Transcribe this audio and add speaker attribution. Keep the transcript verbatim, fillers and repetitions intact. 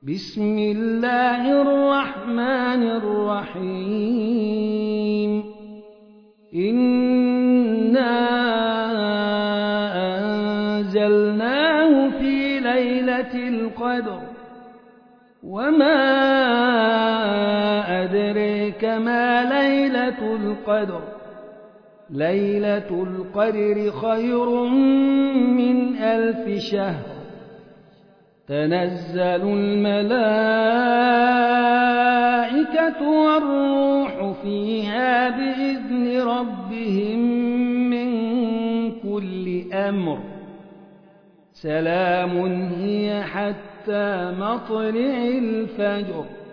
Speaker 1: بسم الله الرحمن الرحيم إنا أنزلناه في ليلة القدر وما أدريك ما ليلة القدر ليلة القدر خير من ألف شهر تنزل الملائكة والروح فيها بإذن ربهم من كل أمر سلام هي حتى مطلع الفجر.